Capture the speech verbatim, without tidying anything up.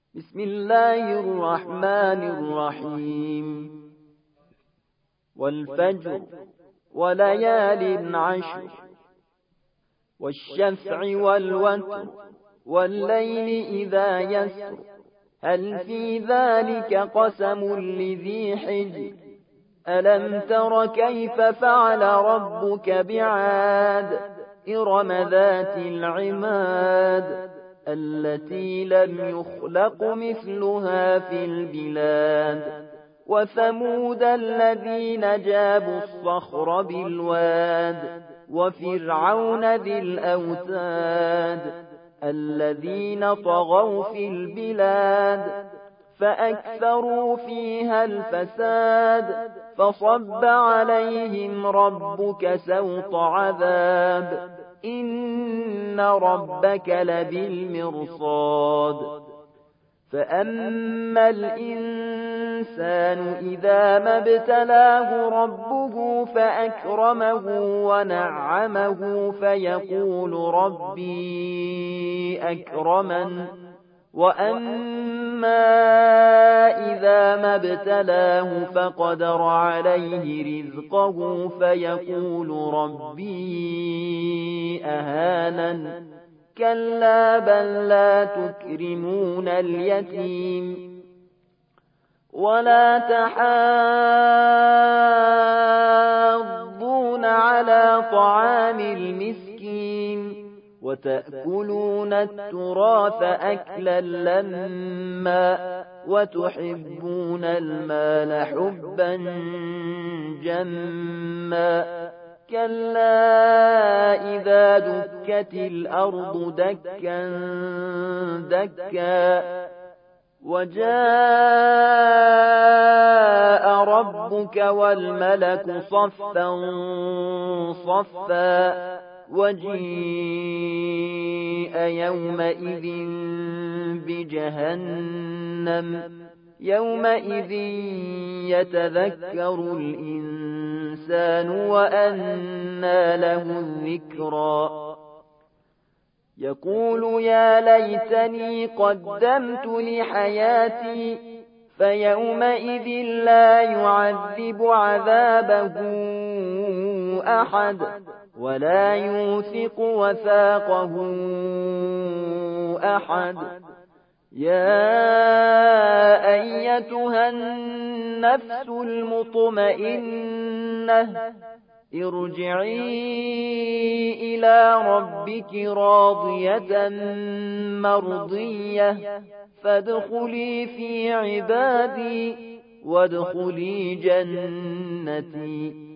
بسم الله الرحمن الرحيم والفجر وليال عشر والشفع والوتر والليل إذا يسر هل في ذلك قسم لذي حجر ألم تر كيف فعل ربك بعاد إرم ذات العماد التي لم يخلق مثلها في البلاد وثمود الذين جابوا الصخر بالواد وفرعون ذي الأوتاد الذين طغوا في البلاد فأكثروا فيها الفساد فصب عليهم ربك سوط عذاب إن ربك لبالمرصاد فأما الإنسان إذا ما ابتلاه ربه فأكرمه ونعمه فيقول ربي أكرمن وأما إذا ما ابتلاه فقدر عليه رزقه فيقول ربي أهانن كلا بل لا تكرمون اليتيم ولا تحاضون على طعام المسكين وتأكلون التراث أكلا لما وتحبون المال حبا جما كلا إذا دكت الأرض دكا دكا وجاء ربك والملك صفا صفا وجيء يومئذ بجهنم يومئذ يتذكر الإنسان وأنى له الذكرى يقول يا ليتني قدمت لحياتي فيومئذ لا يعذب عذابه أحد ولا يوثق وثاقه أحد يا أيتها النفس المطمئنة ارجعي إلى ربك راضية مرضية فادخلي في عبادي وادخلي جنتي